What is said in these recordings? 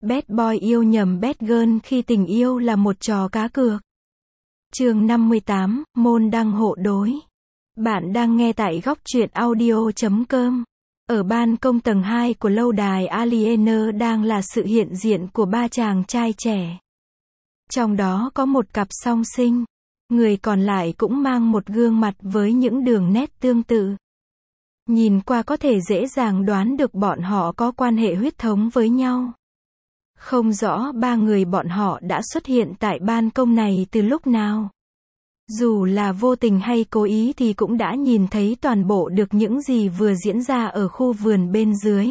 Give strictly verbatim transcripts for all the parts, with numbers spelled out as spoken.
Bad boy yêu nhầm bad girl khi tình yêu là một trò cá cược. Chương năm mươi tám, môn đăng hộ đối. Bạn đang nghe tại góc truyện audio chấm com. Ở ban công tầng hai của lâu đài Aliener đang là sự hiện diện của ba chàng trai trẻ. Trong đó có một cặp song sinh. Người còn lại cũng mang một gương mặt với những đường nét tương tự. Nhìn qua có thể dễ dàng đoán được bọn họ có quan hệ huyết thống với nhau. Không rõ ba người bọn họ đã xuất hiện tại ban công này từ lúc nào. Dù là vô tình hay cố ý thì cũng đã nhìn thấy toàn bộ được những gì vừa diễn ra ở khu vườn bên dưới.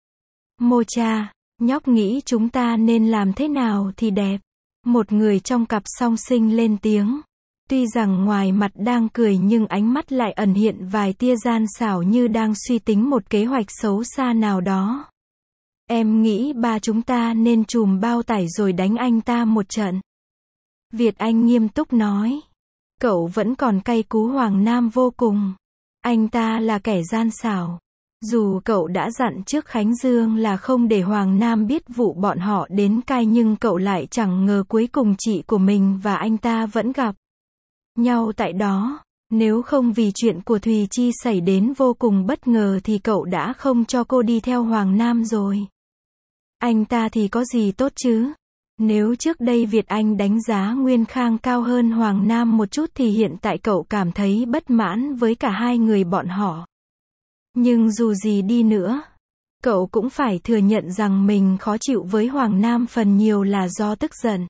Mocha, nhóc nghĩ chúng ta nên làm thế nào thì đẹp? Một người trong cặp song sinh lên tiếng. Tuy rằng ngoài mặt đang cười nhưng ánh mắt lại ẩn hiện vài tia gian xảo như đang suy tính một kế hoạch xấu xa nào đó. Em nghĩ ba chúng ta nên chùm bao tải rồi đánh anh ta một trận. Việt Anh nghiêm túc nói. Cậu vẫn còn cay cú Hoàng Nam vô cùng. Anh ta là kẻ gian xảo. Dù cậu đã dặn trước Khánh Dương là không để Hoàng Nam biết vụ bọn họ đến cai nhưng cậu lại chẳng ngờ cuối cùng chị của mình và anh ta vẫn gặp nhau tại đó. Nếu không vì chuyện của Thùy Chi xảy đến vô cùng bất ngờ thì cậu đã không cho cô đi theo Hoàng Nam rồi. Anh ta thì có gì tốt chứ? Nếu trước đây Việt Anh đánh giá Nguyên Khang cao hơn Hoàng Nam một chút thì hiện tại cậu cảm thấy bất mãn với cả hai người bọn họ. Nhưng dù gì đi nữa, cậu cũng phải thừa nhận rằng mình khó chịu với Hoàng Nam phần nhiều là do tức giận.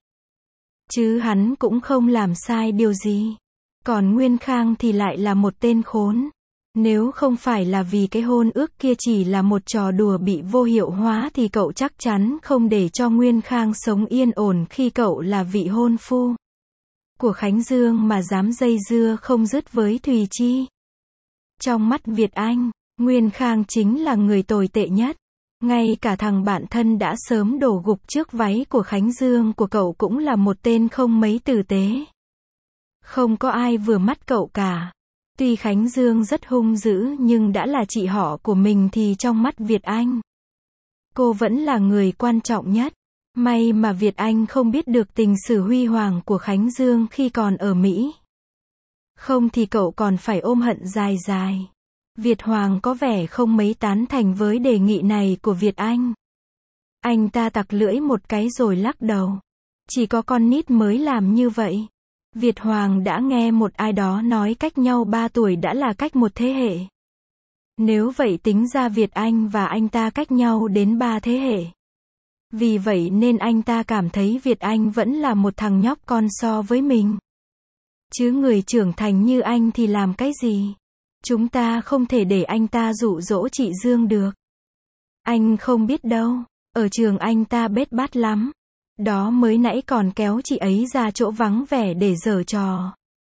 Chứ hắn cũng không làm sai điều gì. Còn Nguyên Khang thì lại là một tên khốn. Nếu không phải là vì cái hôn ước kia chỉ là một trò đùa bị vô hiệu hóa thì cậu chắc chắn không để cho Nguyên Khang sống yên ổn khi cậu là vị hôn phu của Khánh Dương mà dám dây dưa không dứt với Thùy Chi. Trong mắt Việt Anh, Nguyên Khang chính là người tồi tệ nhất. Ngay cả thằng bạn thân đã sớm đổ gục trước váy của Khánh Dương của cậu cũng là một tên không mấy tử tế. Không có ai vừa mắt cậu cả. Tuy Khánh Dương rất hung dữ nhưng đã là chị họ của mình thì trong mắt Việt Anh, cô vẫn là người quan trọng nhất. May mà Việt Anh không biết được tình sử huy hoàng của Khánh Dương khi còn ở Mỹ. Không thì cậu còn phải ôm hận dài dài. Việt Hoàng có vẻ không mấy tán thành với đề nghị này của Việt Anh. Anh ta tặc lưỡi một cái rồi lắc đầu. Chỉ có con nít mới làm như vậy. Việt Hoàng đã nghe một ai đó nói cách nhau ba tuổi đã là cách một thế hệ. Nếu vậy tính ra Việt Anh và anh ta cách nhau đến ba thế hệ. Vì vậy nên anh ta cảm thấy Việt Anh vẫn là một thằng nhóc con so với mình. Chứ người trưởng thành như anh thì làm cái gì? Chúng ta không thể để anh ta dụ dỗ chị Dương được. Anh không biết đâu, ở trường anh ta bết bát lắm. Đó mới nãy còn kéo chị ấy ra chỗ vắng vẻ để giở trò.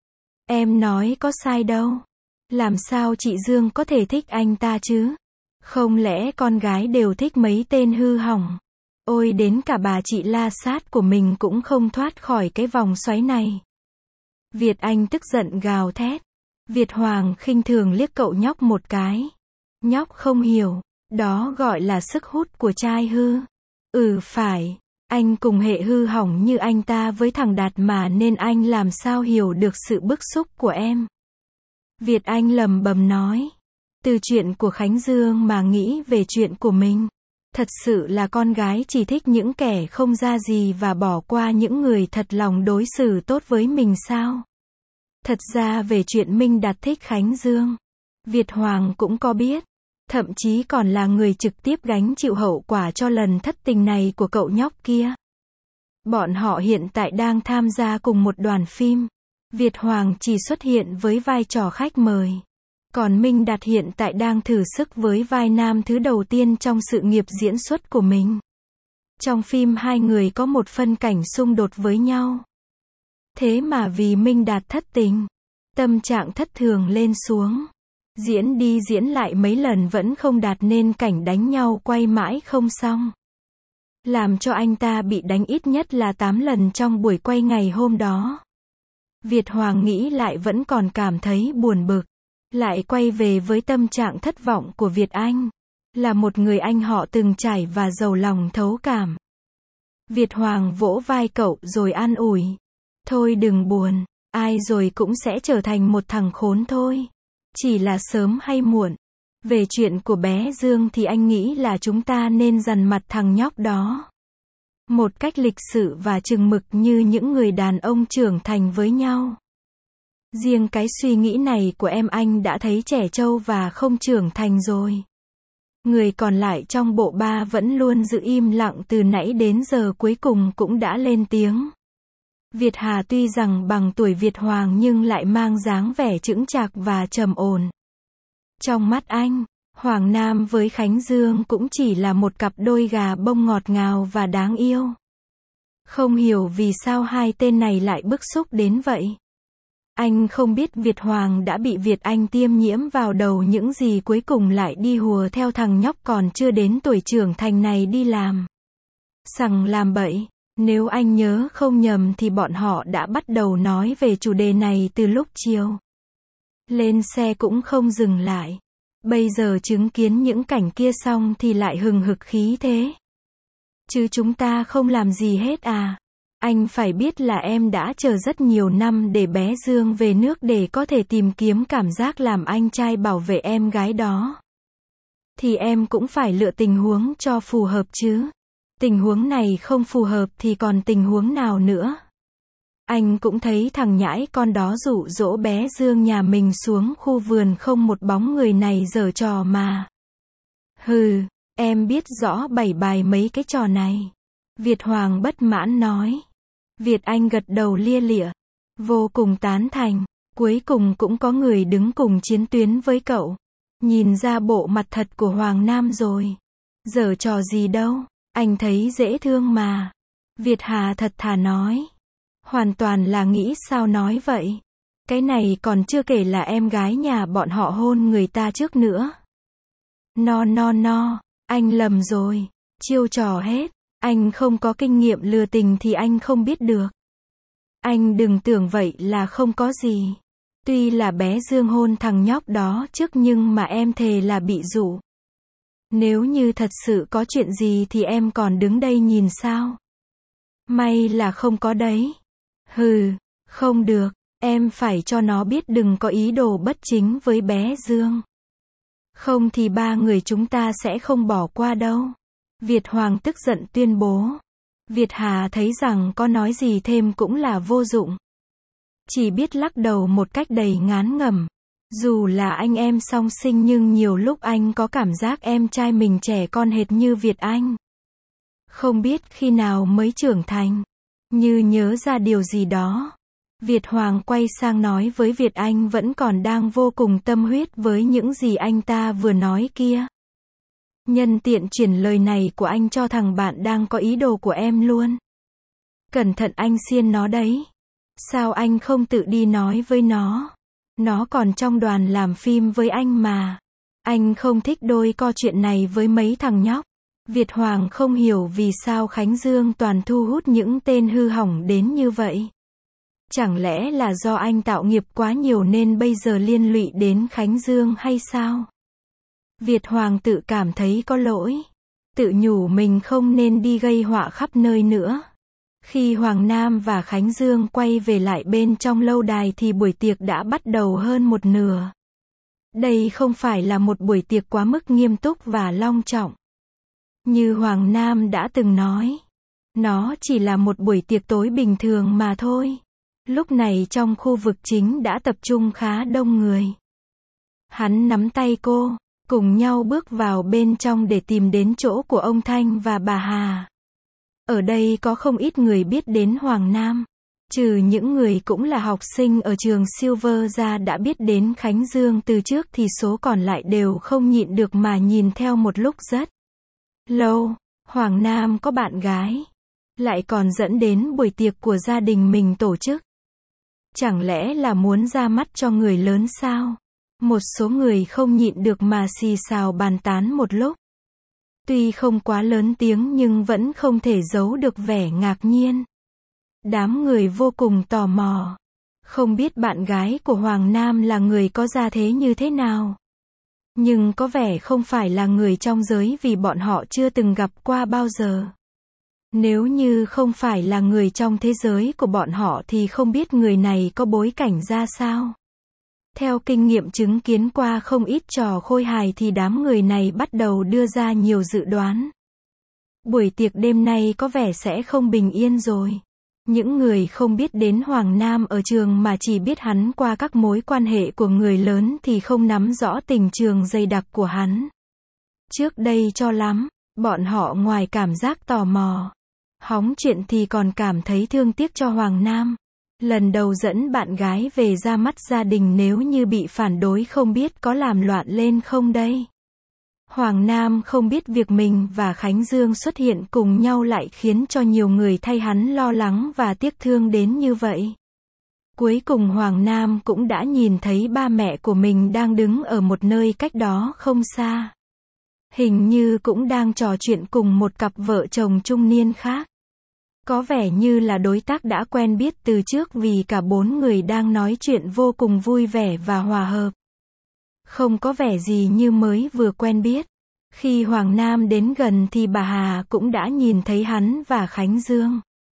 Em nói có sai đâu. Làm sao chị Dương có thể thích anh ta chứ? Không lẽ con gái đều thích mấy tên hư hỏng? Ôi đến cả bà chị La Sát của mình cũng không thoát khỏi cái vòng xoáy này. Việt Anh tức giận gào thét. Việt Hoàng khinh thường liếc cậu nhóc một cái. Nhóc không hiểu, đó gọi là sức hút của trai hư. Ừ phải, anh cùng hệ hư hỏng như anh ta với thằng Đạt mà nên anh làm sao hiểu được sự bức xúc của em. Việt Anh lầm bầm nói. Từ chuyện của Khánh Dương mà nghĩ về chuyện của mình. Thật sự là con gái chỉ thích những kẻ không ra gì và bỏ qua những người thật lòng đối xử tốt với mình sao? Thật ra về chuyện Minh Đạt thích Khánh Dương, Việt Hoàng cũng có biết. Thậm chí còn là người trực tiếp gánh chịu hậu quả cho lần thất tình này của cậu nhóc kia. Bọn họ hiện tại đang tham gia cùng một đoàn phim. Việt Hoàng chỉ xuất hiện với vai trò khách mời. Còn Minh Đạt hiện tại đang thử sức với vai nam thứ đầu tiên trong sự nghiệp diễn xuất của mình. Trong phim hai người có một phân cảnh xung đột với nhau. Thế mà vì Minh Đạt thất tình, tâm trạng thất thường lên xuống. Diễn đi diễn lại mấy lần vẫn không đạt nên cảnh đánh nhau quay mãi không xong. Làm cho anh ta bị đánh ít nhất là tám lần trong buổi quay ngày hôm đó. Việt Hoàng nghĩ lại vẫn còn cảm thấy buồn bực. Lại quay về với tâm trạng thất vọng của Việt Anh. Là một người anh họ từng trải và giàu lòng thấu cảm. Việt Hoàng vỗ vai cậu rồi an ủi. Thôi đừng buồn, ai rồi cũng sẽ trở thành một thằng khốn thôi. Chỉ là sớm hay muộn. Về chuyện của bé Dương thì anh nghĩ là chúng ta nên dằn mặt thằng nhóc đó. Một cách lịch sự và chừng mực như những người đàn ông trưởng thành với nhau. Riêng cái suy nghĩ này của em anh đã thấy trẻ trâu và không trưởng thành rồi. Người còn lại trong bộ ba vẫn luôn giữ im lặng từ nãy đến giờ cuối cùng cũng đã lên tiếng. Việt Hà tuy rằng bằng tuổi Việt Hoàng nhưng lại mang dáng vẻ chững chạc và trầm ổn. Trong mắt anh, Hoàng Nam với Khánh Dương cũng chỉ là một cặp đôi gà bông ngọt ngào và đáng yêu. Không hiểu vì sao hai tên này lại bức xúc đến vậy. Anh không biết Việt Hoàng đã bị Việt Anh tiêm nhiễm vào đầu những gì cuối cùng lại đi hùa theo thằng nhóc còn chưa đến tuổi trưởng thành này đi làm. Sằng làm bậy. Nếu anh nhớ không nhầm thì bọn họ đã bắt đầu nói về chủ đề này từ lúc chiều. Lên xe cũng không dừng lại. Bây giờ chứng kiến những cảnh kia xong thì lại hừng hực khí thế. Chứ chúng ta không làm gì hết à. Anh phải biết là em đã chờ rất nhiều năm để bé Dương về nước để có thể tìm kiếm cảm giác làm anh trai bảo vệ em gái đó. Thì em cũng phải lựa tình huống cho phù hợp chứ. Tình huống này không phù hợp thì còn tình huống nào nữa. Anh cũng thấy thằng nhãi con đó dụ dỗ bé Dương nhà mình xuống khu vườn không một bóng người này giở trò mà. Hừ, em biết rõ bày bài mấy cái trò này. Việt Hoàng bất mãn nói. Việt Anh gật đầu lia lịa. Vô cùng tán thành. Cuối cùng cũng có người đứng cùng chiến tuyến với cậu. Nhìn ra bộ mặt thật của Hoàng Nam rồi. Giở trò gì đâu. Anh thấy dễ thương mà. Việt Hà thật thà nói. Hoàn toàn là nghĩ sao nói vậy. Cái này còn chưa kể là em gái nhà bọn họ hôn người ta trước nữa. No no no, anh lầm rồi. Chiêu trò hết. Anh không có kinh nghiệm lừa tình thì anh không biết được. Anh đừng tưởng vậy là không có gì. Tuy là bé Dương hôn thằng nhóc đó trước nhưng mà em thề là bị dụ. Nếu như thật sự có chuyện gì thì em còn đứng đây nhìn sao? May là không có đấy. Hừ, không được, em phải cho nó biết đừng có ý đồ bất chính với bé Dương. Không thì ba người chúng ta sẽ không bỏ qua đâu. Việt Hoàng tức giận tuyên bố. Việt Hà thấy rằng có nói gì thêm cũng là vô dụng. Chỉ biết lắc đầu một cách đầy ngán ngẩm. Dù là anh em song sinh nhưng nhiều lúc anh có cảm giác em trai mình trẻ con hệt như Việt Anh. Không biết khi nào mới trưởng thành. Như nhớ ra điều gì đó. Việt Hoàng quay sang nói với Việt Anh vẫn còn đang vô cùng tâm huyết với những gì anh ta vừa nói kia. Nhân tiện chuyển lời này của anh cho thằng bạn đang có ý đồ của em luôn. Cẩn thận anh xiên nó đấy. Sao anh không tự đi nói với nó? Nó còn trong đoàn làm phim với anh mà. Anh không thích đôi co chuyện này với mấy thằng nhóc. Việt Hoàng không hiểu vì sao Khánh Dương toàn thu hút những tên hư hỏng đến như vậy. Chẳng lẽ là do anh tạo nghiệp quá nhiều nên bây giờ liên lụy đến Khánh Dương hay sao? Việt Hoàng tự cảm thấy có lỗi. Tự nhủ mình không nên đi gây họa khắp nơi nữa. Khi Hoàng Nam và Khánh Dương quay về lại bên trong lâu đài thì buổi tiệc đã bắt đầu hơn một nửa. Đây không phải là một buổi tiệc quá mức nghiêm túc và long trọng. Như Hoàng Nam đã từng nói, nó chỉ là một buổi tiệc tối bình thường mà thôi. Lúc này trong khu vực chính đã tập trung khá đông người. Hắn nắm tay cô, cùng nhau bước vào bên trong để tìm đến chỗ của ông Thanh và bà Hà. Ở đây có không ít người biết đến Hoàng Nam. Trừ những người cũng là học sinh ở trường Silver ra đã biết đến Khánh Dương từ trước thì số còn lại đều không nhịn được mà nhìn theo một lúc rất lâu. Hoàng Nam có bạn gái. Lại còn dẫn đến buổi tiệc của gia đình mình tổ chức. Chẳng lẽ là muốn ra mắt cho người lớn sao? Một số người không nhịn được mà xì xào bàn tán một lúc. Tuy không quá lớn tiếng nhưng vẫn không thể giấu được vẻ ngạc nhiên. Đám người vô cùng tò mò. Không biết bạn gái của Hoàng Nam là người có gia thế như thế nào. Nhưng có vẻ không phải là người trong giới vì bọn họ chưa từng gặp qua bao giờ. Nếu như không phải là người trong thế giới của bọn họ thì không biết người này có bối cảnh ra sao. Theo kinh nghiệm chứng kiến qua không ít trò khôi hài thì đám người này bắt đầu đưa ra nhiều dự đoán. Buổi tiệc đêm nay có vẻ sẽ không bình yên rồi. Những người không biết đến Hoàng Nam ở trường mà chỉ biết hắn qua các mối quan hệ của người lớn thì không nắm rõ tình trường dày đặc của hắn. Trước đây cho lắm, bọn họ ngoài cảm giác tò mò, hóng chuyện thì còn cảm thấy thương tiếc cho Hoàng Nam. Lần đầu dẫn bạn gái về ra mắt gia đình nếu như bị phản đối không biết có làm loạn lên không đây. Hoàng Nam không biết việc mình và Khánh Dương xuất hiện cùng nhau lại khiến cho nhiều người thay hắn lo lắng và tiếc thương đến như vậy. Cuối cùng Hoàng Nam cũng đã nhìn thấy ba mẹ của mình đang đứng ở một nơi cách đó không xa. Hình như cũng đang trò chuyện cùng một cặp vợ chồng trung niên khác. Có vẻ như là đối tác đã quen biết từ trước vì cả bốn người đang nói chuyện vô cùng vui vẻ và hòa hợp. Không có vẻ gì như mới vừa quen biết. Khi Hoàng Nam đến gần thì bà Hà cũng đã nhìn thấy hắn và Khánh Dương.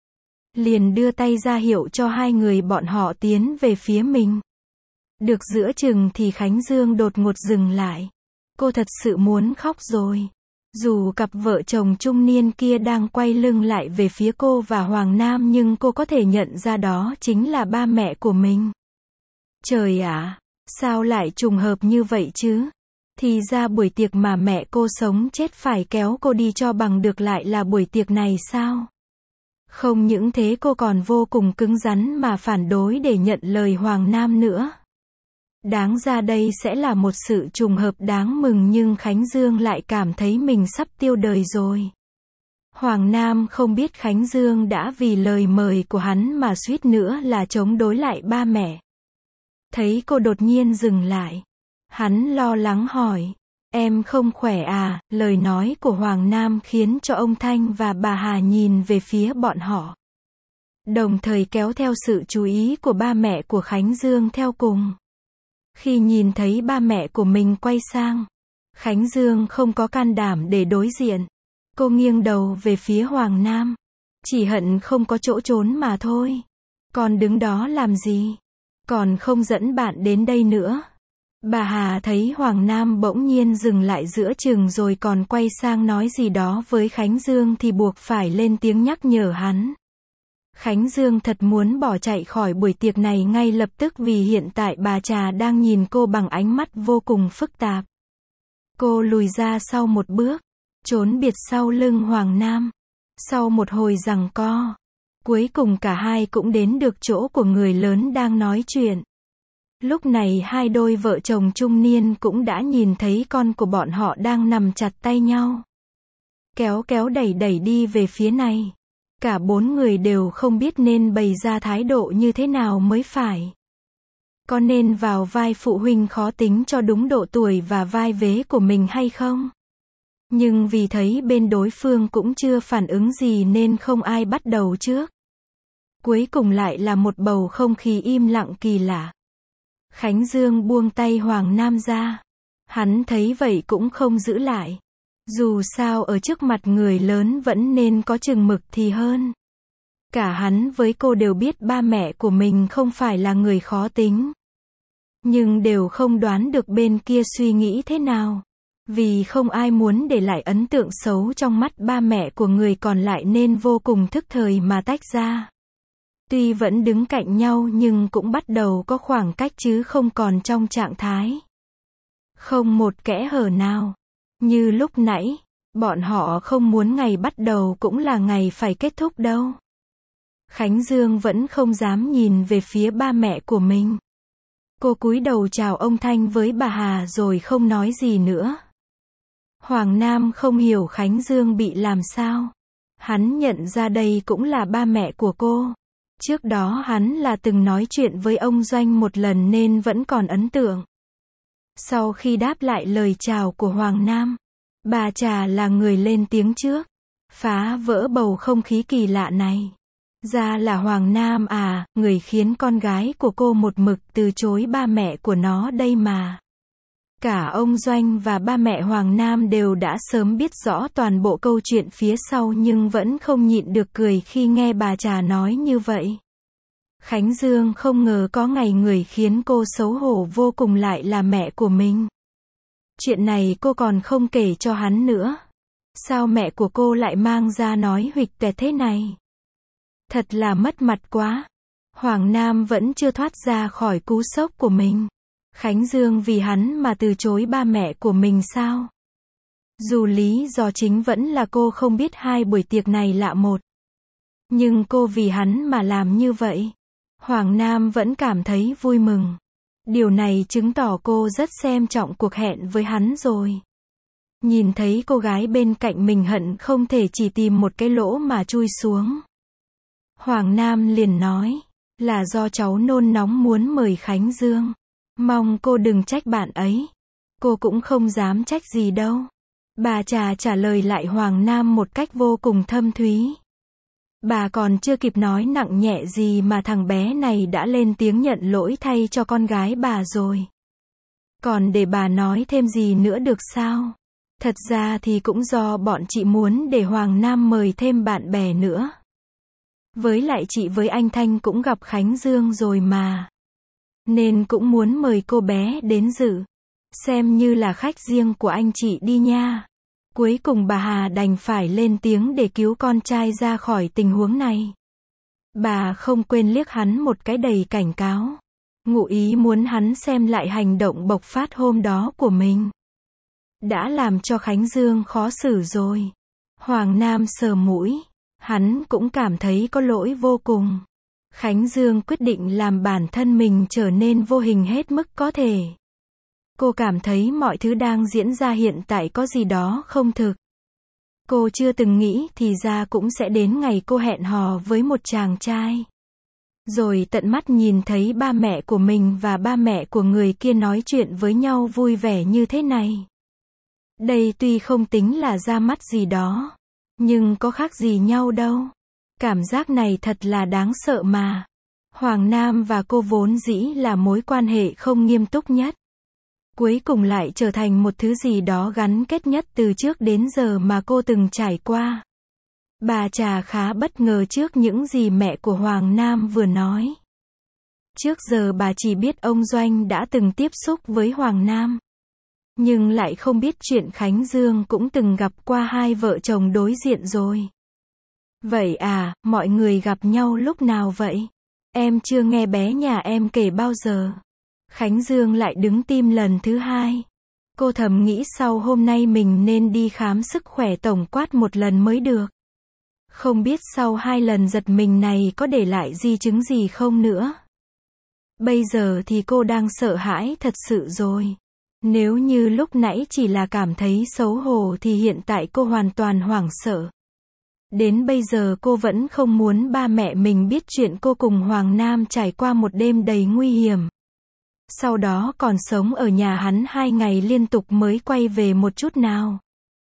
Liền đưa tay ra hiệu cho hai người bọn họ tiến về phía mình. Được giữa chừng thì Khánh Dương đột ngột dừng lại. Cô thật sự muốn khóc rồi. Dù cặp vợ chồng trung niên kia đang quay lưng lại về phía cô và Hoàng Nam nhưng cô có thể nhận ra đó chính là ba mẹ của mình. Trời ạ, sao lại trùng hợp như vậy chứ? Thì ra buổi tiệc mà mẹ cô sống chết phải kéo cô đi cho bằng được lại là buổi tiệc này sao? Không những thế cô còn vô cùng cứng rắn mà phản đối để nhận lời Hoàng Nam nữa. Đáng ra đây sẽ là một sự trùng hợp đáng mừng nhưng Khánh Dương lại cảm thấy mình sắp tiêu đời rồi. Hoàng Nam không biết Khánh Dương đã vì lời mời của hắn mà suýt nữa là chống đối lại ba mẹ. Thấy cô đột nhiên dừng lại. Hắn lo lắng hỏi, em không khỏe à? Lời nói của Hoàng Nam khiến cho ông Thanh và bà Hà nhìn về phía bọn họ. Đồng thời kéo theo sự chú ý của ba mẹ của Khánh Dương theo cùng. Khi nhìn thấy ba mẹ của mình quay sang, Khánh Dương không có can đảm để đối diện. Cô nghiêng đầu về phía Hoàng Nam. Chỉ hận không có chỗ trốn mà thôi. Còn đứng đó làm gì? Còn không dẫn bạn đến đây nữa. Bà Hà thấy Hoàng Nam bỗng nhiên dừng lại giữa chừng rồi còn quay sang nói gì đó với Khánh Dương thì buộc phải lên tiếng nhắc nhở hắn. Khánh Dương thật muốn bỏ chạy khỏi buổi tiệc này ngay lập tức vì hiện tại bà Trà đang nhìn cô bằng ánh mắt vô cùng phức tạp. Cô lùi ra sau một bước, trốn biệt sau lưng Hoàng Nam. Sau một hồi giằng co, cuối cùng cả hai cũng đến được chỗ của người lớn đang nói chuyện. Lúc này hai đôi vợ chồng trung niên cũng đã nhìn thấy con của bọn họ đang nằm chặt tay nhau. Kéo kéo đẩy đẩy đi về phía này. Cả bốn người đều không biết nên bày ra thái độ như thế nào mới phải. Có nên vào vai phụ huynh khó tính cho đúng độ tuổi và vai vế của mình hay không? Nhưng vì thấy bên đối phương cũng chưa phản ứng gì nên không ai bắt đầu trước. Cuối cùng lại là một bầu không khí im lặng kỳ lạ. Khánh Dương buông tay Hoàng Nam ra. Hắn thấy vậy cũng không giữ lại. Dù sao ở trước mặt người lớn vẫn nên có chừng mực thì hơn. Cả hắn với cô đều biết ba mẹ của mình không phải là người khó tính. Nhưng đều không đoán được bên kia suy nghĩ thế nào. Vì không ai muốn để lại ấn tượng xấu trong mắt ba mẹ của người còn lại nên vô cùng thức thời mà tách ra. Tuy vẫn đứng cạnh nhau nhưng cũng bắt đầu có khoảng cách chứ không còn trong trạng thái. Không một kẽ hở nào. Như lúc nãy, bọn họ không muốn ngày bắt đầu cũng là ngày phải kết thúc đâu. Khánh Dương vẫn không dám nhìn về phía ba mẹ của mình. Cô cúi đầu chào ông Thanh với bà Hà rồi không nói gì nữa. Hoàng Nam không hiểu Khánh Dương bị làm sao. Hắn nhận ra đây cũng là ba mẹ của cô. Trước đó hắn là từng nói chuyện với ông Doanh một lần nên vẫn còn ấn tượng. Sau khi đáp lại lời chào của Hoàng Nam, bà Trà là người lên tiếng trước, phá vỡ bầu không khí kỳ lạ này. Ra là Hoàng Nam à, người khiến con gái của cô một mực từ chối ba mẹ của nó đây mà. Cả ông Doanh và ba mẹ Hoàng Nam đều đã sớm biết rõ toàn bộ câu chuyện phía sau nhưng vẫn không nhịn được cười khi nghe bà Trà nói như vậy. Khánh Dương không ngờ có ngày người khiến cô xấu hổ vô cùng lại là mẹ của mình. Chuyện này cô còn không kể cho hắn nữa. Sao mẹ của cô lại mang ra nói huỵch toẹt thế này? Thật là mất mặt quá. Hoàng Nam vẫn chưa thoát ra khỏi cú sốc của mình. Khánh Dương vì hắn mà từ chối ba mẹ của mình sao? Dù lý do chính vẫn là cô không biết hai buổi tiệc này lạ một. Nhưng cô vì hắn mà làm như vậy. Hoàng Nam vẫn cảm thấy vui mừng. Điều này chứng tỏ cô rất xem trọng cuộc hẹn với hắn rồi. Nhìn thấy cô gái bên cạnh mình hận không thể chỉ tìm một cái lỗ mà chui xuống. Hoàng Nam liền nói, là do cháu nôn nóng muốn mời Khánh Dương. Mong cô đừng trách bạn ấy. Cô cũng không dám trách gì đâu. Bà Trà trả lời lại Hoàng Nam một cách vô cùng thâm thúy. Bà còn chưa kịp nói nặng nhẹ gì mà thằng bé này đã lên tiếng nhận lỗi thay cho con gái bà rồi. Còn để bà nói thêm gì nữa được sao? Thật ra thì cũng do bọn chị muốn để Hoàng Nam mời thêm bạn bè nữa. Với lại chị với anh Thanh cũng gặp Khánh Dương rồi mà. Nên cũng muốn mời cô bé đến dự. Xem như là khách riêng của anh chị đi nha. Cuối cùng bà Hà đành phải lên tiếng để cứu con trai ra khỏi tình huống này. Bà không quên liếc hắn một cái đầy cảnh cáo. Ngụ ý muốn hắn xem lại hành động bộc phát hôm đó của mình. Đã làm cho Khánh Dương khó xử rồi. Hoàng Nam sờ mũi. Hắn cũng cảm thấy có lỗi vô cùng. Khánh Dương quyết định làm bản thân mình trở nên vô hình hết mức có thể. Cô cảm thấy mọi thứ đang diễn ra hiện tại có gì đó không thực. Cô chưa từng nghĩ thì ra cũng sẽ đến ngày cô hẹn hò với một chàng trai. Rồi tận mắt nhìn thấy ba mẹ của mình và ba mẹ của người kia nói chuyện với nhau vui vẻ như thế này. Đây tuy không tính là ra mắt gì đó. Nhưng có khác gì nhau đâu. Cảm giác này thật là đáng sợ mà. Hoàng Nam và cô vốn dĩ là mối quan hệ không nghiêm túc nhất. Cuối cùng lại trở thành một thứ gì đó gắn kết nhất từ trước đến giờ mà cô từng trải qua. Bà Trà khá bất ngờ trước những gì mẹ của Hoàng Nam vừa nói. Trước giờ bà chỉ biết ông Doanh đã từng tiếp xúc với Hoàng Nam. Nhưng lại không biết chuyện Khánh Dương cũng từng gặp qua hai vợ chồng đối diện rồi. Vậy à, mọi người gặp nhau lúc nào vậy? Em chưa nghe bé nhà em kể bao giờ. Khánh Dương lại đứng tim lần thứ hai. Cô thầm nghĩ sau hôm nay mình nên đi khám sức khỏe tổng quát một lần mới được. Không biết sau hai lần giật mình này có để lại di chứng gì không nữa. Bây giờ thì cô đang sợ hãi thật sự rồi. Nếu như lúc nãy chỉ là cảm thấy xấu hổ thì hiện tại cô hoàn toàn hoảng sợ. Đến bây giờ cô vẫn không muốn ba mẹ mình biết chuyện cô cùng Hoàng Nam trải qua một đêm đầy nguy hiểm. Sau đó còn sống ở nhà hắn hai ngày liên tục mới quay về một chút nào.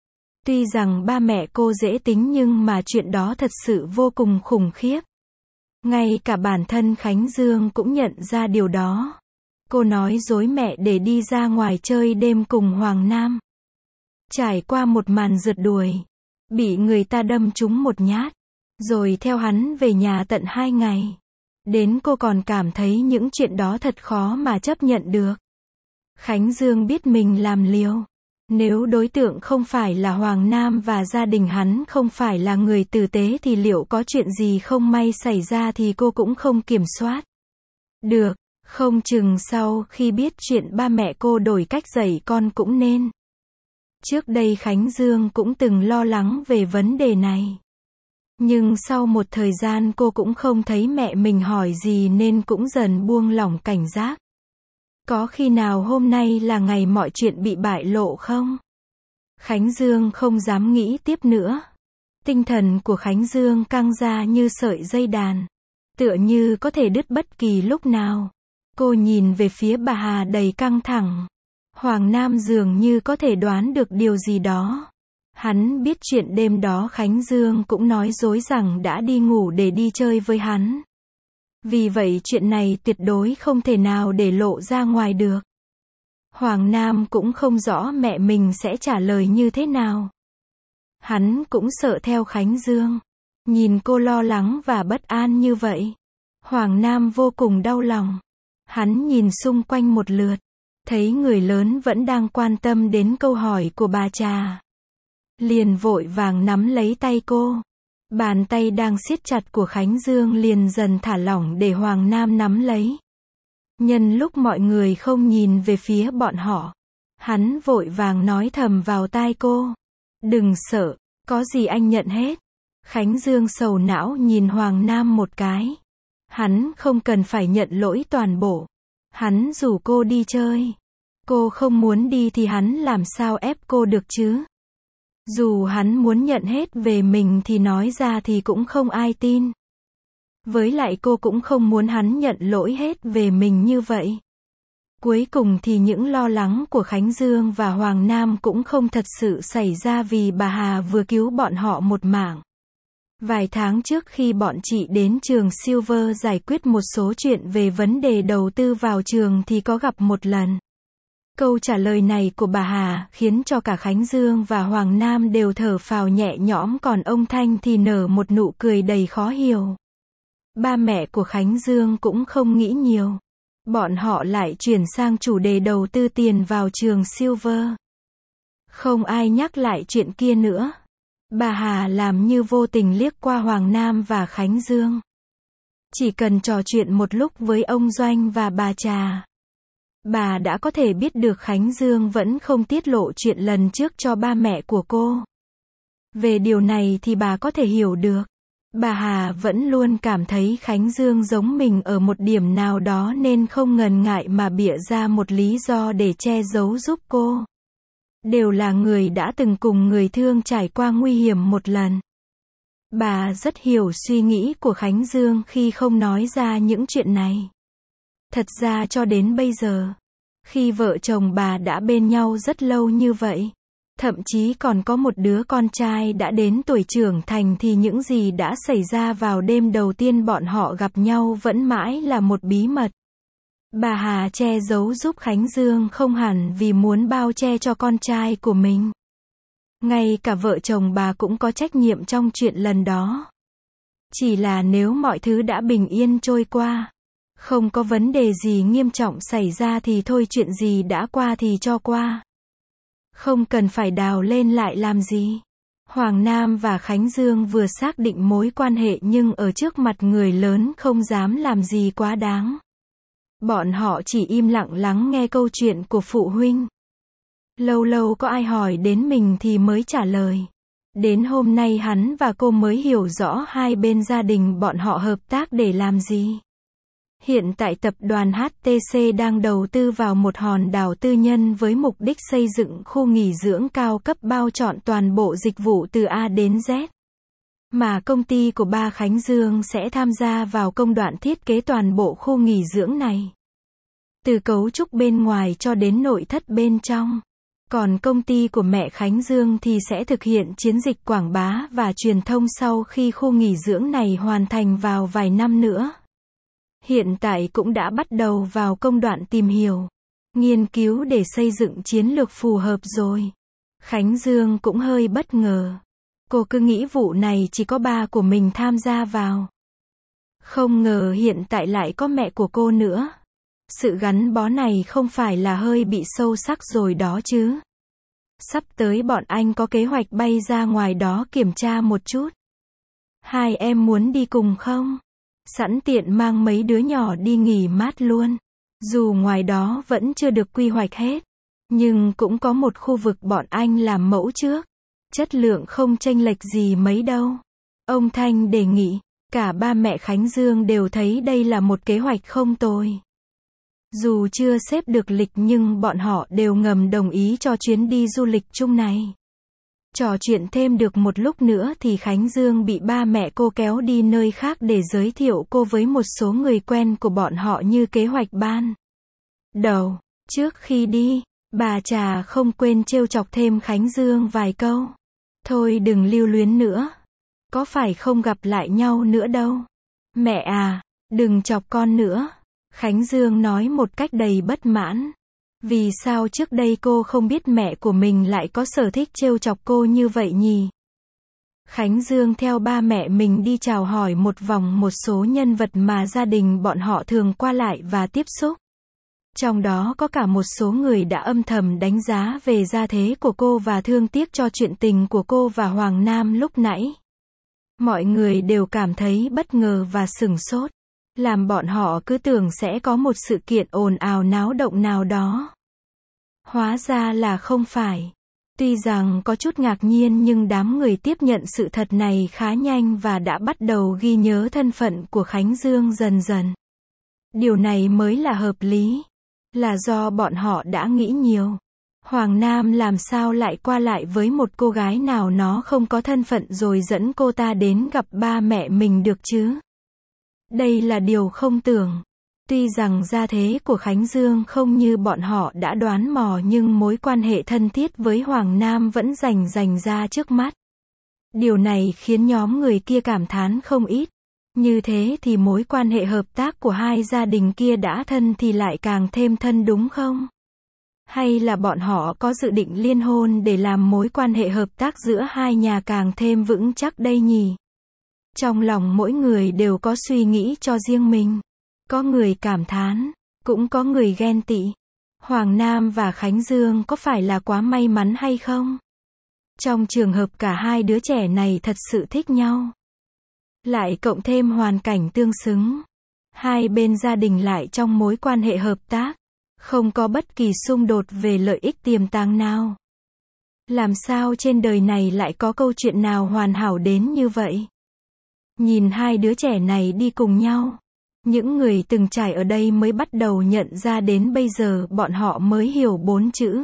Tuy rằng ba mẹ cô dễ tính nhưng mà chuyện đó thật sự vô cùng khủng khiếp. Ngay cả bản thân Khánh Dương cũng nhận ra điều đó. Cô nói dối mẹ để đi ra ngoài chơi đêm cùng Hoàng Nam. Trải qua một màn rượt đuổi. Bị người ta đâm trúng một nhát. Rồi theo hắn về nhà tận hai ngày. Đến cô còn cảm thấy những chuyện đó thật khó mà chấp nhận được. Khánh Dương biết mình làm liều. Nếu đối tượng không phải là Hoàng Nam và gia đình hắn không phải là người tử tế thì liệu có chuyện gì không may xảy ra thì cô cũng không kiểm soát được. Không chừng sau khi biết chuyện ba mẹ cô đổi cách dạy con cũng nên. Trước đây Khánh Dương cũng từng lo lắng về vấn đề này. Nhưng sau một thời gian cô cũng không thấy mẹ mình hỏi gì nên cũng dần buông lỏng cảnh giác. Có khi nào hôm nay là ngày mọi chuyện bị bại lộ không? Khánh Dương không dám nghĩ tiếp nữa. Tinh thần của Khánh Dương căng ra như sợi dây đàn. Tựa như có thể đứt bất kỳ lúc nào. Cô nhìn về phía bà Hà đầy căng thẳng. Hoàng Nam dường như có thể đoán được điều gì đó. Hắn biết chuyện đêm đó Khánh Dương cũng nói dối rằng đã đi ngủ để đi chơi với hắn. Vì vậy chuyện này tuyệt đối không thể nào để lộ ra ngoài được. Hoàng Nam cũng không rõ mẹ mình sẽ trả lời như thế nào. Hắn cũng sợ theo Khánh Dương. Nhìn cô lo lắng và bất an như vậy, Hoàng Nam vô cùng đau lòng. Hắn nhìn xung quanh một lượt, thấy người lớn vẫn đang quan tâm đến câu hỏi của bà Trà. Liền vội vàng nắm lấy tay cô. Bàn tay đang siết chặt của Khánh Dương liền dần thả lỏng để Hoàng Nam nắm lấy. Nhân lúc mọi người không nhìn về phía bọn họ, hắn vội vàng nói thầm vào tai cô. Đừng sợ, có gì anh nhận hết. Khánh Dương sầu não nhìn Hoàng Nam một cái. Hắn không cần phải nhận lỗi toàn bộ. Hắn rủ cô đi chơi. Cô không muốn đi thì hắn làm sao ép cô được chứ? Dù hắn muốn nhận hết về mình thì nói ra thì cũng không ai tin. Với lại cô cũng không muốn hắn nhận lỗi hết về mình như vậy. Cuối cùng thì những lo lắng của Khánh Dương và Hoàng Nam cũng không thật sự xảy ra vì bà Hà vừa cứu bọn họ một mạng. Vài tháng trước khi bọn chị đến trường Silver giải quyết một số chuyện về vấn đề đầu tư vào trường thì có gặp một lần. Câu trả lời này của bà Hà khiến cho cả Khánh Dương và Hoàng Nam đều thở phào nhẹ nhõm, còn ông Thanh thì nở một nụ cười đầy khó hiểu. Ba mẹ của Khánh Dương cũng không nghĩ nhiều. Bọn họ lại chuyển sang chủ đề đầu tư tiền vào trường Silver. Không ai nhắc lại chuyện kia nữa. Bà Hà làm như vô tình liếc qua Hoàng Nam và Khánh Dương. Chỉ cần trò chuyện một lúc với ông Doanh và bà Trà, bà đã có thể biết được Khánh Dương vẫn không tiết lộ chuyện lần trước cho ba mẹ của cô. Về điều này thì bà có thể hiểu được. Bà Hà vẫn luôn cảm thấy Khánh Dương giống mình ở một điểm nào đó nên không ngần ngại mà bịa ra một lý do để che giấu giúp cô. Đều là người đã từng cùng người thương trải qua nguy hiểm một lần. Bà rất hiểu suy nghĩ của Khánh Dương khi không nói ra những chuyện này. Thật ra cho đến bây giờ, khi vợ chồng bà đã bên nhau rất lâu như vậy, thậm chí còn có một đứa con trai đã đến tuổi trưởng thành thì những gì đã xảy ra vào đêm đầu tiên bọn họ gặp nhau vẫn mãi là một bí mật. Bà Hà che giấu giúp Khánh Dương không hẳn vì muốn bao che cho con trai của mình. Ngay cả vợ chồng bà cũng có trách nhiệm trong chuyện lần đó. Chỉ là nếu mọi thứ đã bình yên trôi qua, không có vấn đề gì nghiêm trọng xảy ra thì thôi, chuyện gì đã qua thì cho qua. Không cần phải đào lên lại làm gì. Hoàng Nam và Khánh Dương vừa xác định mối quan hệ nhưng ở trước mặt người lớn không dám làm gì quá đáng. Bọn họ chỉ im lặng lắng nghe câu chuyện của phụ huynh. Lâu lâu có ai hỏi đến mình thì mới trả lời. Đến hôm nay hắn và cô mới hiểu rõ hai bên gia đình bọn họ hợp tác để làm gì. Hiện tại tập đoàn hát tê xê đang đầu tư vào một hòn đảo tư nhân với mục đích xây dựng khu nghỉ dưỡng cao cấp bao trọn toàn bộ dịch vụ từ A đến Z. Mà công ty của ba Khánh Dương sẽ tham gia vào công đoạn thiết kế toàn bộ khu nghỉ dưỡng này. Từ cấu trúc bên ngoài cho đến nội thất bên trong. Còn công ty của mẹ Khánh Dương thì sẽ thực hiện chiến dịch quảng bá và truyền thông sau khi khu nghỉ dưỡng này hoàn thành vào vài năm nữa. Hiện tại cũng đã bắt đầu vào công đoạn tìm hiểu, nghiên cứu để xây dựng chiến lược phù hợp rồi. Khánh Dương cũng hơi bất ngờ. Cô cứ nghĩ vụ này chỉ có ba của mình tham gia vào. Không ngờ hiện tại lại có mẹ của cô nữa. Sự gắn bó này không phải là hơi bị sâu sắc rồi đó chứ. Sắp tới bọn anh có kế hoạch bay ra ngoài đó kiểm tra một chút. Hai em muốn đi cùng không? Sẵn tiện mang mấy đứa nhỏ đi nghỉ mát luôn. Dù ngoài đó vẫn chưa được quy hoạch hết, nhưng cũng có một khu vực bọn anh làm mẫu trước. Chất lượng không chênh lệch gì mấy đâu. Ông Thanh đề nghị. Cả ba mẹ Khánh Dương đều thấy đây là một kế hoạch không tồi. Dù chưa xếp được lịch nhưng bọn họ đều ngầm đồng ý cho chuyến đi du lịch chung này. Trò chuyện thêm được một lúc nữa thì Khánh Dương bị ba mẹ cô kéo đi nơi khác để giới thiệu cô với một số người quen của bọn họ như kế hoạch ban đầu. Trước khi đi, bà Trà không quên trêu chọc thêm Khánh Dương vài câu. Thôi đừng lưu luyến nữa. Có phải không gặp lại nhau nữa đâu. Mẹ à, đừng chọc con nữa. Khánh Dương nói một cách đầy bất mãn. Vì sao trước đây cô không biết mẹ của mình lại có sở thích trêu chọc cô như vậy nhỉ? Khánh Dương theo ba mẹ mình đi chào hỏi một vòng một số nhân vật mà gia đình bọn họ thường qua lại và tiếp xúc. Trong đó có cả một số người đã âm thầm đánh giá về gia thế của cô và thương tiếc cho chuyện tình của cô và Hoàng Nam lúc nãy. Mọi người đều cảm thấy bất ngờ và sửng sốt, làm bọn họ cứ tưởng sẽ có một sự kiện ồn ào náo động nào đó. Hóa ra là không phải. Tuy rằng có chút ngạc nhiên nhưng đám người tiếp nhận sự thật này khá nhanh và đã bắt đầu ghi nhớ thân phận của Khánh Dương dần dần. Điều này mới là hợp lý. Là do bọn họ đã nghĩ nhiều. Hoàng Nam làm sao lại qua lại với một cô gái nào nó không có thân phận rồi dẫn cô ta đến gặp ba mẹ mình được chứ? Đây là điều không tưởng. Tuy rằng gia thế của Khánh Dương không như bọn họ đã đoán mò nhưng mối quan hệ thân thiết với Hoàng Nam vẫn rành rành ra trước mắt. Điều này khiến nhóm người kia cảm thán không ít. Như thế thì mối quan hệ hợp tác của hai gia đình kia đã thân thì lại càng thêm thân đúng không? Hay là bọn họ có dự định liên hôn để làm mối quan hệ hợp tác giữa hai nhà càng thêm vững chắc đây nhỉ? Trong lòng mỗi người đều có suy nghĩ cho riêng mình. Có người cảm thán, cũng có người ghen tị. Hoàng Nam và Khánh Dương có phải là quá may mắn hay không? Trong trường hợp cả hai đứa trẻ này thật sự thích nhau, lại cộng thêm hoàn cảnh tương xứng, hai bên gia đình lại trong mối quan hệ hợp tác, không có bất kỳ xung đột về lợi ích tiềm tàng nào. Làm sao trên đời này lại có câu chuyện nào hoàn hảo đến như vậy? Nhìn hai đứa trẻ này đi cùng nhau, những người từng trải ở đây mới bắt đầu nhận ra đến bây giờ bọn họ mới hiểu bốn chữ.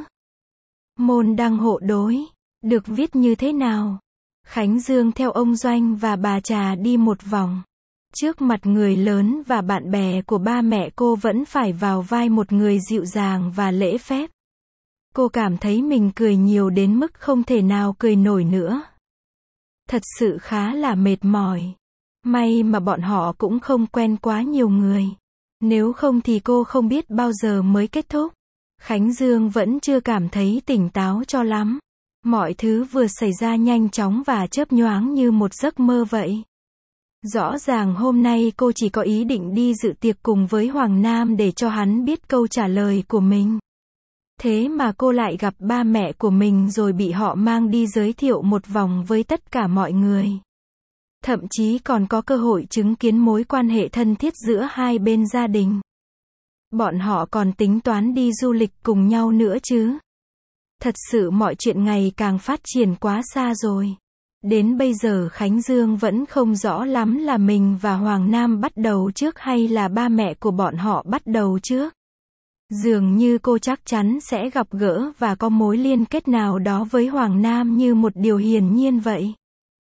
Môn đăng hộ đối, được viết như thế nào? Khánh Dương theo ông Doanh và bà Trà đi một vòng. Trước mặt người lớn và bạn bè của ba mẹ cô vẫn phải vào vai một người dịu dàng và lễ phép. Cô cảm thấy mình cười nhiều đến mức không thể nào cười nổi nữa. Thật sự khá là mệt mỏi. May mà bọn họ cũng không quen quá nhiều người. Nếu không thì cô không biết bao giờ mới kết thúc. Khánh Dương vẫn chưa cảm thấy tỉnh táo cho lắm. Mọi thứ vừa xảy ra nhanh chóng và chớp nhoáng như một giấc mơ vậy. Rõ ràng hôm nay cô chỉ có ý định đi dự tiệc cùng với Hoàng Nam để cho hắn biết câu trả lời của mình. Thế mà cô lại gặp ba mẹ của mình rồi bị họ mang đi giới thiệu một vòng với tất cả mọi người. Thậm chí còn có cơ hội chứng kiến mối quan hệ thân thiết giữa hai bên gia đình. Bọn họ còn tính toán đi du lịch cùng nhau nữa chứ. Thật sự mọi chuyện ngày càng phát triển quá xa rồi. Đến bây giờ Khánh Dương vẫn không rõ lắm là mình và Hoàng Nam bắt đầu trước hay là ba mẹ của bọn họ bắt đầu trước. Dường như cô chắc chắn sẽ gặp gỡ và có mối liên kết nào đó với Hoàng Nam như một điều hiển nhiên vậy.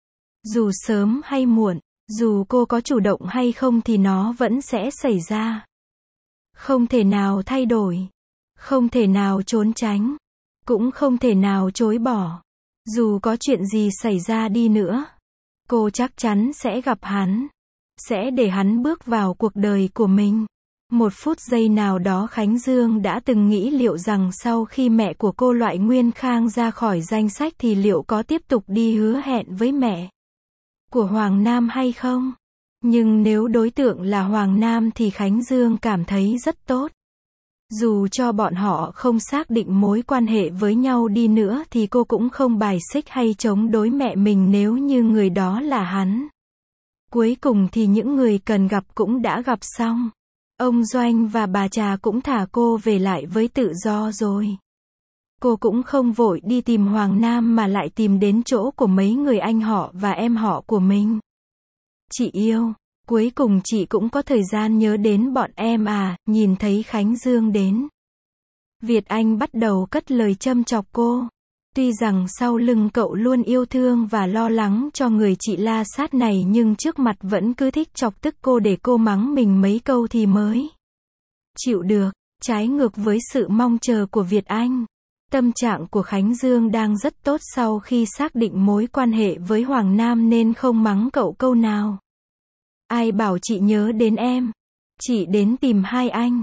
Dù sớm hay muộn, dù cô có chủ động hay không thì nó vẫn sẽ xảy ra. Không thể nào thay đổi, không thể nào trốn tránh, cũng không thể nào chối bỏ. Dù có chuyện gì xảy ra đi nữa, cô chắc chắn sẽ gặp hắn, sẽ để hắn bước vào cuộc đời của mình. Một phút giây nào đó Khánh Dương đã từng nghĩ liệu rằng sau khi mẹ của cô loại Nguyên Khang ra khỏi danh sách thì liệu có tiếp tục đi hứa hẹn với mẹ của Hoàng Nam hay không. Nhưng nếu đối tượng là Hoàng Nam thì Khánh Dương cảm thấy rất tốt. Dù cho bọn họ không xác định mối quan hệ với nhau đi nữa thì cô cũng không bài xích hay chống đối mẹ mình nếu như người đó là hắn. Cuối cùng thì những người cần gặp cũng đã gặp xong. Ông Doanh và bà Trà cũng thả cô về lại với tự do rồi. Cô cũng không vội đi tìm Hoàng Nam mà lại tìm đến chỗ của mấy người anh họ và em họ của mình. Chị yêu, cuối cùng chị cũng có thời gian nhớ đến bọn em à, nhìn thấy Khánh Dương đến. Việt Anh bắt đầu cất lời châm chọc cô. Tuy rằng sau lưng cậu luôn yêu thương và lo lắng cho người chị la sát này nhưng trước mặt vẫn cứ thích chọc tức cô để cô mắng mình mấy câu thì mới chịu được, trái ngược với sự mong chờ của Việt Anh. Tâm trạng của Khánh Dương đang rất tốt sau khi xác định mối quan hệ với Hoàng Nam nên không mắng cậu câu nào. Ai bảo chị nhớ đến em? Chị đến tìm hai anh.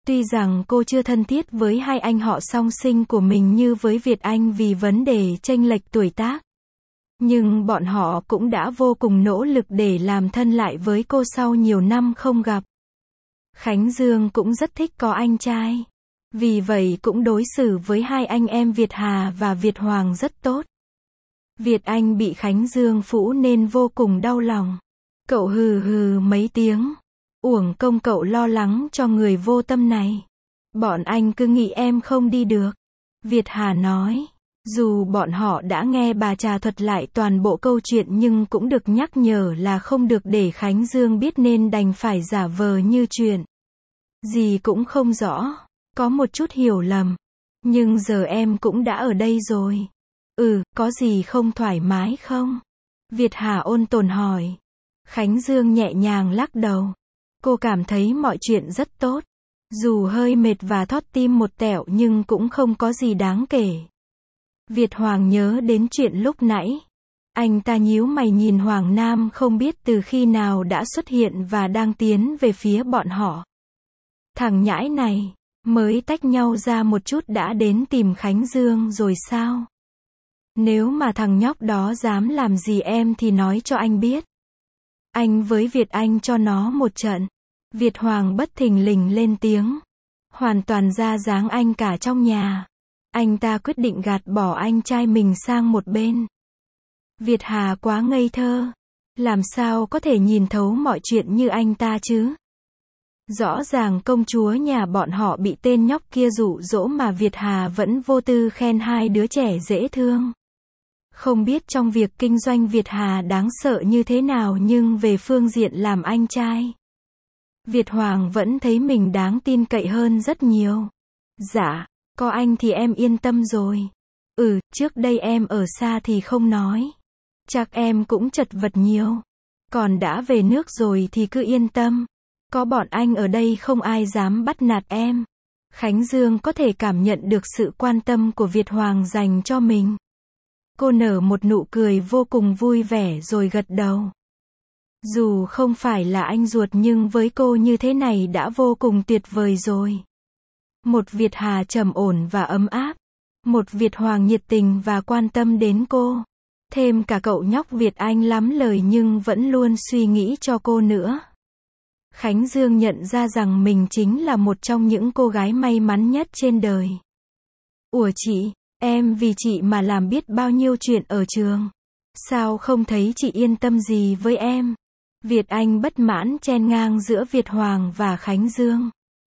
Tuy rằng cô chưa thân thiết với hai anh họ song sinh của mình như với Việt Anh vì vấn đề chênh lệch tuổi tác, nhưng bọn họ cũng đã vô cùng nỗ lực để làm thân lại với cô sau nhiều năm không gặp. Khánh Dương cũng rất thích có anh trai. Vì vậy cũng đối xử với hai anh em Việt Hà và Việt Hoàng rất tốt. Việt Anh bị Khánh Dương phũ nên vô cùng đau lòng. Cậu hừ hừ mấy tiếng. Uổng công cậu lo lắng cho người vô tâm này. Bọn anh cứ nghĩ em không đi được. Việt Hà nói. Dù bọn họ đã nghe bà trà thuật lại toàn bộ câu chuyện nhưng cũng được nhắc nhở là không được để Khánh Dương biết nên đành phải giả vờ như chuyện gì cũng không rõ. Có một chút hiểu lầm. Nhưng giờ em cũng đã ở đây rồi. Ừ, có gì không thoải mái không? Việt Hà ôn tồn hỏi. Khánh Dương nhẹ nhàng lắc đầu. Cô cảm thấy mọi chuyện rất tốt. Dù hơi mệt và thót tim một tẹo nhưng cũng không có gì đáng kể. Việt Hoàng nhớ đến chuyện lúc nãy. Anh ta nhíu mày nhìn Hoàng Nam không biết từ khi nào đã xuất hiện và đang tiến về phía bọn họ. Thằng nhãi này, mới tách nhau ra một chút đã đến tìm Khánh Dương rồi sao? Nếu mà thằng nhóc đó dám làm gì em thì nói cho anh biết. Anh với Việt Anh cho nó một trận. Việt Hoàng bất thình lình lên tiếng. Hoàn toàn ra dáng anh cả trong nhà. Anh ta quyết định gạt bỏ anh trai mình sang một bên. Việt Hà quá ngây thơ. Làm sao có thể nhìn thấu mọi chuyện như anh ta chứ? Rõ ràng công chúa nhà bọn họ bị tên nhóc kia dụ dỗ mà Việt Hà vẫn vô tư khen hai đứa trẻ dễ thương. Không biết trong việc kinh doanh Việt Hà đáng sợ như thế nào nhưng về phương diện làm anh trai, Việt Hoàng vẫn thấy mình đáng tin cậy hơn rất nhiều. Dạ, có anh thì em yên tâm rồi. Ừ, trước đây em ở xa thì không nói. Chắc em cũng chật vật nhiều. Còn đã về nước rồi thì cứ yên tâm. Có bọn anh ở đây không ai dám bắt nạt em. Khánh Dương có thể cảm nhận được sự quan tâm của Việt Hoàng dành cho mình. Cô nở một nụ cười vô cùng vui vẻ rồi gật đầu. Dù không phải là anh ruột nhưng với cô như thế này đã vô cùng tuyệt vời rồi. Một Việt Hà trầm ổn và ấm áp. Một Việt Hoàng nhiệt tình và quan tâm đến cô. Thêm cả cậu nhóc Việt Anh lắm lời nhưng vẫn luôn suy nghĩ cho cô nữa. Khánh Dương nhận ra rằng mình chính là một trong những cô gái may mắn nhất trên đời. Ủa chị, em vì chị mà làm biết bao nhiêu chuyện ở trường. Sao không thấy chị yên tâm gì với em? Việt Anh bất mãn chen ngang giữa Việt Hoàng và Khánh Dương.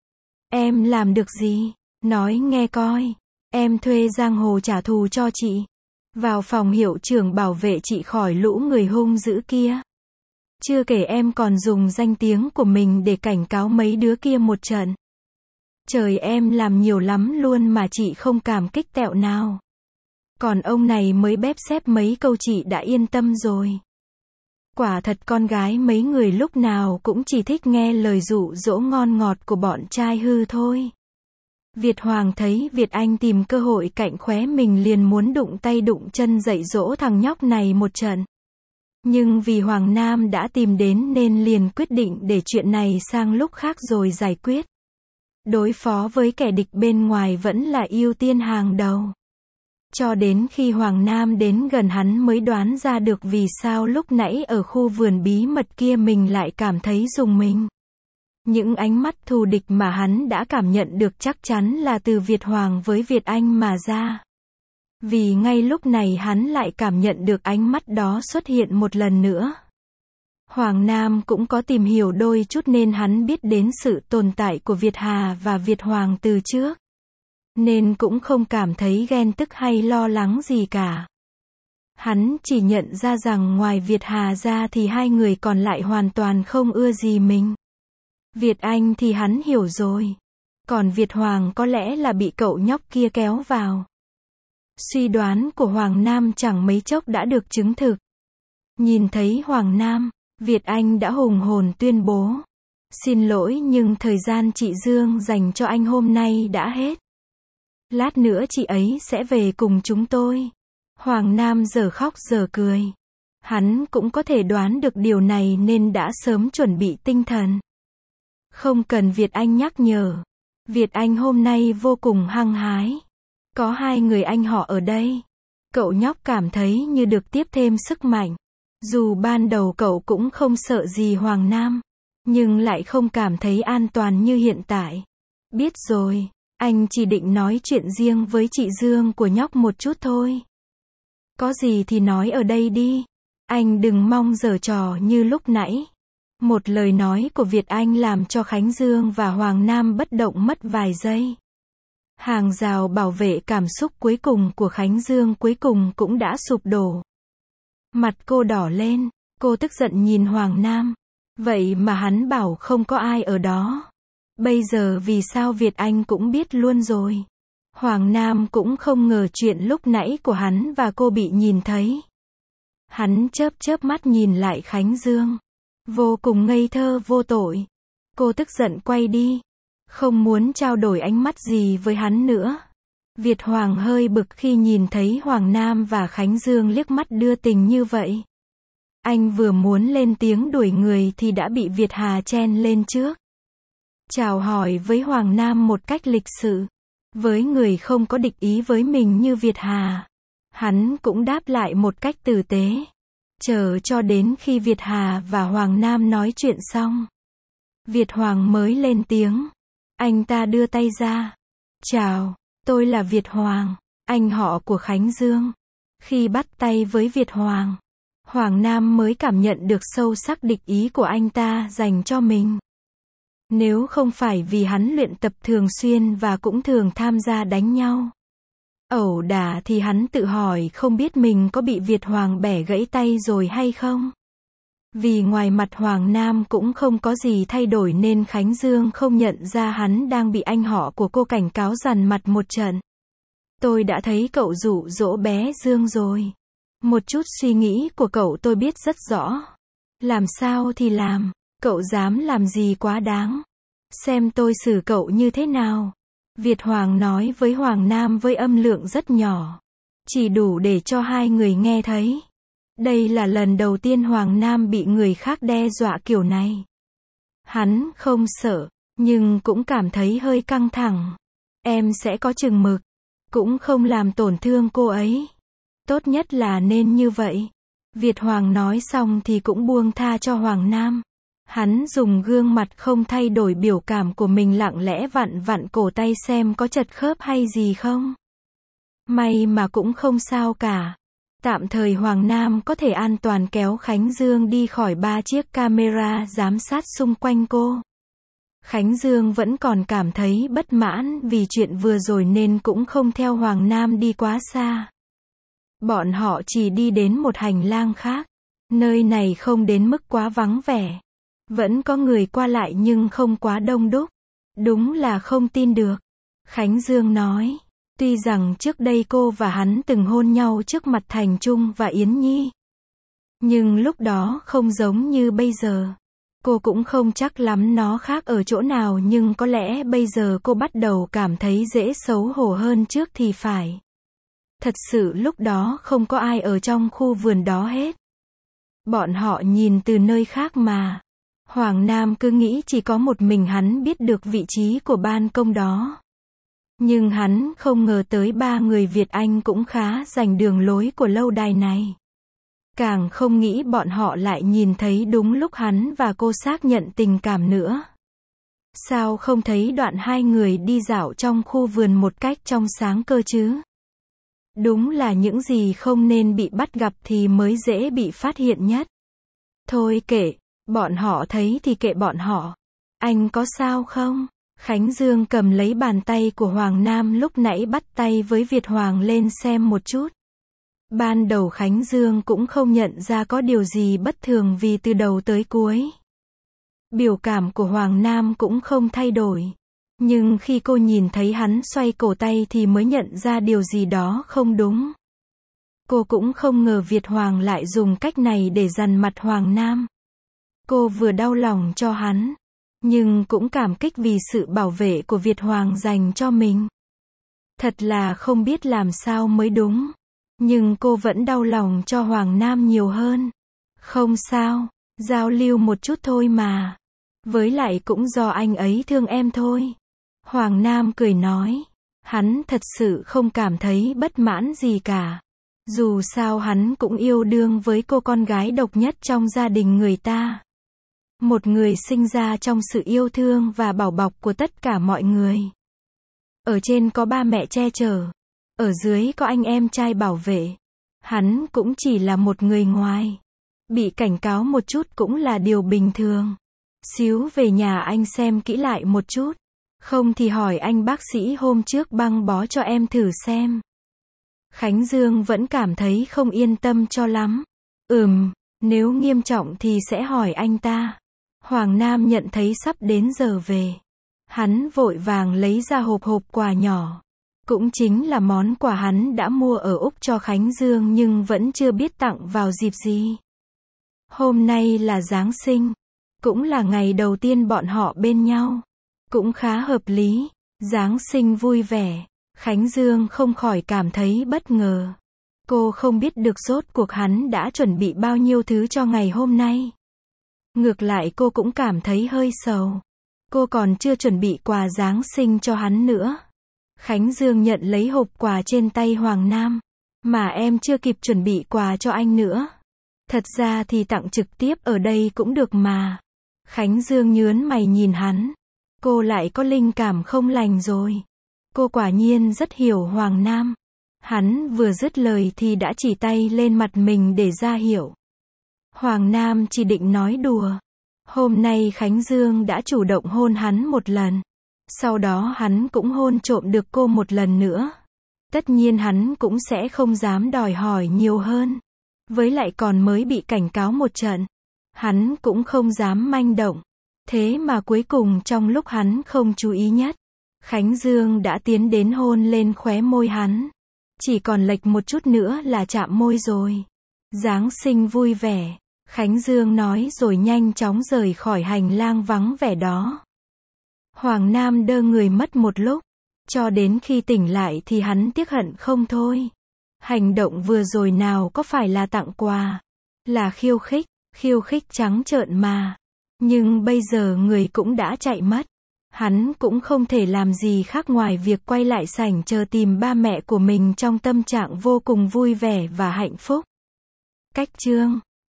Em làm được gì? Nói nghe coi. Em thuê giang hồ trả thù cho chị. Vào phòng hiệu trưởng bảo vệ chị khỏi lũ người hung dữ kia. Chưa kể em còn dùng danh tiếng của mình để cảnh cáo mấy đứa kia một trận. Trời, em làm nhiều lắm luôn mà chị không cảm kích tẹo nào. Còn ông này mới bép xép mấy câu chị đã yên tâm rồi. Quả thật con gái mấy người lúc nào cũng chỉ thích nghe lời dụ dỗ ngon ngọt của bọn trai hư thôi. Việt Hoàng thấy Việt Anh tìm cơ hội cạnh khóe mình liền muốn đụng tay đụng chân dạy dỗ thằng nhóc này một trận. Nhưng vì Hoàng Nam đã tìm đến nên liền quyết định để chuyện này sang lúc khác rồi giải quyết. Đối phó với kẻ địch bên ngoài vẫn là ưu tiên hàng đầu. Cho đến khi Hoàng Nam đến gần hắn mới đoán ra được vì sao lúc nãy ở khu vườn bí mật kia mình lại cảm thấy rùng mình. Những ánh mắt thù địch mà hắn đã cảm nhận được chắc chắn là từ Việt Hoàng với Việt Anh mà ra. Vì ngay lúc này hắn lại cảm nhận được ánh mắt đó xuất hiện một lần nữa. Hoàng Nam cũng có tìm hiểu đôi chút nên hắn biết đến sự tồn tại của Việt Hà và Việt Hoàng từ trước. Nên cũng không cảm thấy ghen tức hay lo lắng gì cả. Hắn chỉ nhận ra rằng ngoài Việt Hà ra thì hai người còn lại hoàn toàn không ưa gì mình. Việt Anh thì hắn hiểu rồi. Còn Việt Hoàng có lẽ là bị cậu nhóc kia kéo vào. Suy đoán của Hoàng Nam chẳng mấy chốc đã được chứng thực. Nhìn thấy Hoàng Nam, Việt Anh đã hùng hồn tuyên bố. Xin lỗi nhưng thời gian chị Dương dành cho anh hôm nay đã hết. Lát nữa chị ấy sẽ về cùng chúng tôi. Hoàng Nam giờ khóc giờ cười. Hắn cũng có thể đoán được điều này nên đã sớm chuẩn bị tinh thần. Không cần Việt Anh nhắc nhở. Việt Anh hôm nay vô cùng hăng hái. Có hai người anh họ ở đây. Cậu nhóc cảm thấy như được tiếp thêm sức mạnh. Dù ban đầu cậu cũng không sợ gì Hoàng Nam, nhưng lại không cảm thấy an toàn như hiện tại. Biết rồi, anh chỉ định nói chuyện riêng với chị Dương của nhóc một chút thôi. Có gì thì nói ở đây đi. Anh đừng mong giở trò như lúc nãy. Một lời nói của Việt Anh làm cho Khánh Dương và Hoàng Nam bất động mất vài giây. Hàng rào bảo vệ cảm xúc cuối cùng của Khánh Dương cuối cùng cũng đã sụp đổ. Mặt cô đỏ lên, cô tức giận nhìn Hoàng Nam. Vậy mà hắn bảo không có ai ở đó. Bây giờ vì sao Việt Anh cũng biết luôn rồi. Hoàng Nam cũng không ngờ chuyện lúc nãy của hắn và cô bị nhìn thấy. Hắn chớp chớp mắt nhìn lại Khánh Dương. Vô cùng ngây thơ vô tội. Cô tức giận quay đi. Không muốn trao đổi ánh mắt gì với hắn nữa. Việt Hoàng hơi bực khi nhìn thấy Hoàng Nam và Khánh Dương liếc mắt đưa tình như vậy. Anh vừa muốn lên tiếng đuổi người thì đã bị Việt Hà chen lên trước. Chào hỏi với Hoàng Nam một cách lịch sự. Với người không có địch ý với mình như Việt Hà, hắn cũng đáp lại một cách tử tế. Chờ cho đến khi Việt Hà và Hoàng Nam nói chuyện xong, Việt Hoàng mới lên tiếng. Anh ta đưa tay ra. Chào, tôi là Việt Hoàng, anh họ của Khánh Dương. Khi bắt tay với Việt Hoàng, Hoàng Nam mới cảm nhận được sâu sắc địch ý của anh ta dành cho mình. Nếu không phải vì hắn luyện tập thường xuyên và cũng thường tham gia đánh nhau, ẩu đả thì hắn tự hỏi không biết mình có bị Việt Hoàng bẻ gãy tay rồi hay không. Vì ngoài mặt Hoàng Nam cũng không có gì thay đổi nên Khánh Dương không nhận ra hắn đang bị anh họ của cô cảnh cáo dằn mặt một trận. Tôi đã thấy cậu dụ dỗ bé Dương rồi. Một chút suy nghĩ của cậu tôi biết rất rõ. Làm sao thì làm, cậu dám làm gì quá đáng. Xem tôi xử cậu như thế nào. Việt Hoàng nói với Hoàng Nam với âm lượng rất nhỏ. Chỉ đủ để cho hai người nghe thấy. Đây là lần đầu tiên Hoàng Nam bị người khác đe dọa kiểu này. Hắn không sợ, nhưng cũng cảm thấy hơi căng thẳng. Em sẽ có chừng mực, cũng không làm tổn thương cô ấy. Tốt nhất là nên như vậy. Việt Hoàng nói xong thì cũng buông tha cho Hoàng Nam. Hắn dùng gương mặt không thay đổi biểu cảm của mình lặng lẽ vặn vặn cổ tay xem có chật khớp hay gì không. May mà cũng không sao cả. Tạm thời Hoàng Nam có thể an toàn kéo Khánh Dương đi khỏi ba chiếc camera giám sát xung quanh cô. Khánh Dương vẫn còn cảm thấy bất mãn vì chuyện vừa rồi nên cũng không theo Hoàng Nam đi quá xa. Bọn họ chỉ đi đến một hành lang khác. Nơi này không đến mức quá vắng vẻ. Vẫn có người qua lại nhưng không quá đông đúc. Đúng là không tin được. Khánh Dương nói. Tuy rằng trước đây cô và hắn từng hôn nhau trước mặt Thành Trung và Yến Nhi. Nhưng lúc đó không giống như bây giờ. Cô cũng không chắc lắm nó khác ở chỗ nào nhưng có lẽ bây giờ cô bắt đầu cảm thấy dễ xấu hổ hơn trước thì phải. Thật sự lúc đó không có ai ở trong khu vườn đó hết. Bọn họ nhìn từ nơi khác mà. Hoàng Nam cứ nghĩ chỉ có một mình hắn biết được vị trí của ban công đó. Nhưng hắn không ngờ tới ba người Việt Anh cũng khá rành đường lối của lâu đài này. Càng không nghĩ bọn họ lại nhìn thấy đúng lúc hắn và cô xác nhận tình cảm nữa. Sao không thấy đoạn hai người đi dạo trong khu vườn một cách trong sáng cơ chứ? Đúng là những gì không nên bị bắt gặp thì mới dễ bị phát hiện nhất. Thôi kệ, bọn họ thấy thì kệ bọn họ. Anh có sao không? Khánh Dương cầm lấy bàn tay của Hoàng Nam lúc nãy bắt tay với Việt Hoàng lên xem một chút. Ban đầu Khánh Dương cũng không nhận ra có điều gì bất thường vì từ đầu tới cuối. Biểu cảm của Hoàng Nam cũng không thay đổi. Nhưng khi cô nhìn thấy hắn xoay cổ tay thì mới nhận ra điều gì đó không đúng. Cô cũng không ngờ Việt Hoàng lại dùng cách này để dằn mặt Hoàng Nam. Cô vừa đau lòng cho hắn, nhưng cũng cảm kích vì sự bảo vệ của Việt Hoàng dành cho mình. Thật là không biết làm sao mới đúng. Nhưng cô vẫn đau lòng cho Hoàng Nam nhiều hơn. Không sao, giao lưu một chút thôi mà. Với lại cũng do anh ấy thương em thôi. Hoàng Nam cười nói. Hắn thật sự không cảm thấy bất mãn gì cả. Dù sao hắn cũng yêu đương với cô con gái độc nhất trong gia đình người ta. Một người sinh ra trong sự yêu thương và bảo bọc của tất cả mọi người. Ở trên có ba mẹ che chở. Ở dưới có anh em trai bảo vệ. Hắn cũng chỉ là một người ngoài. Bị cảnh cáo một chút cũng là điều bình thường. Xíu về nhà anh xem kỹ lại một chút. Không thì hỏi anh bác sĩ hôm trước băng bó cho em thử xem. Khánh Dương vẫn cảm thấy không yên tâm cho lắm. Ừm, nếu nghiêm trọng thì sẽ hỏi anh ta. Hoàng Nam nhận thấy sắp đến giờ về. Hắn vội vàng lấy ra hộp hộp quà nhỏ. Cũng chính là món quà hắn đã mua ở Úc cho Khánh Dương nhưng vẫn chưa biết tặng vào dịp gì. Hôm nay là Giáng sinh. Cũng là ngày đầu tiên bọn họ bên nhau. Cũng khá hợp lý. Giáng sinh vui vẻ. Khánh Dương không khỏi cảm thấy bất ngờ. Cô không biết được rốt cuộc hắn đã chuẩn bị bao nhiêu thứ cho ngày hôm nay. Ngược lại cô cũng cảm thấy hơi sầu. Cô còn chưa chuẩn bị quà Giáng sinh cho hắn nữa. Khánh Dương nhận lấy hộp quà trên tay Hoàng Nam. Mà em chưa kịp chuẩn bị quà cho anh nữa. Thật ra thì tặng trực tiếp ở đây cũng được mà. Khánh Dương nhướng mày nhìn hắn. Cô lại có linh cảm không lành rồi. Cô quả nhiên rất hiểu Hoàng Nam. Hắn vừa dứt lời thì đã chỉ tay lên mặt mình để ra hiệu. Hoàng Nam chỉ định nói đùa. Hôm nay Khánh Dương đã chủ động hôn hắn một lần. Sau đó hắn cũng hôn trộm được cô một lần nữa. Tất nhiên hắn cũng sẽ không dám đòi hỏi nhiều hơn. Với lại còn mới bị cảnh cáo một trận. Hắn cũng không dám manh động. Thế mà cuối cùng trong lúc hắn không chú ý nhất, Khánh Dương đã tiến đến hôn lên khóe môi hắn. Chỉ còn lệch một chút nữa là chạm môi rồi. Giáng sinh vui vẻ. Khánh Dương nói rồi nhanh chóng rời khỏi hành lang vắng vẻ đó. Hoàng Nam đơ người mất một lúc. Cho đến khi tỉnh lại thì hắn tiếc hận không thôi. Hành động vừa rồi nào có phải là tặng quà. Là khiêu khích, khiêu khích trắng trợn mà. Nhưng bây giờ người cũng đã chạy mất. Hắn cũng không thể làm gì khác ngoài việc quay lại sảnh chờ tìm ba mẹ của mình trong tâm trạng vô cùng vui vẻ và hạnh phúc. Cách chương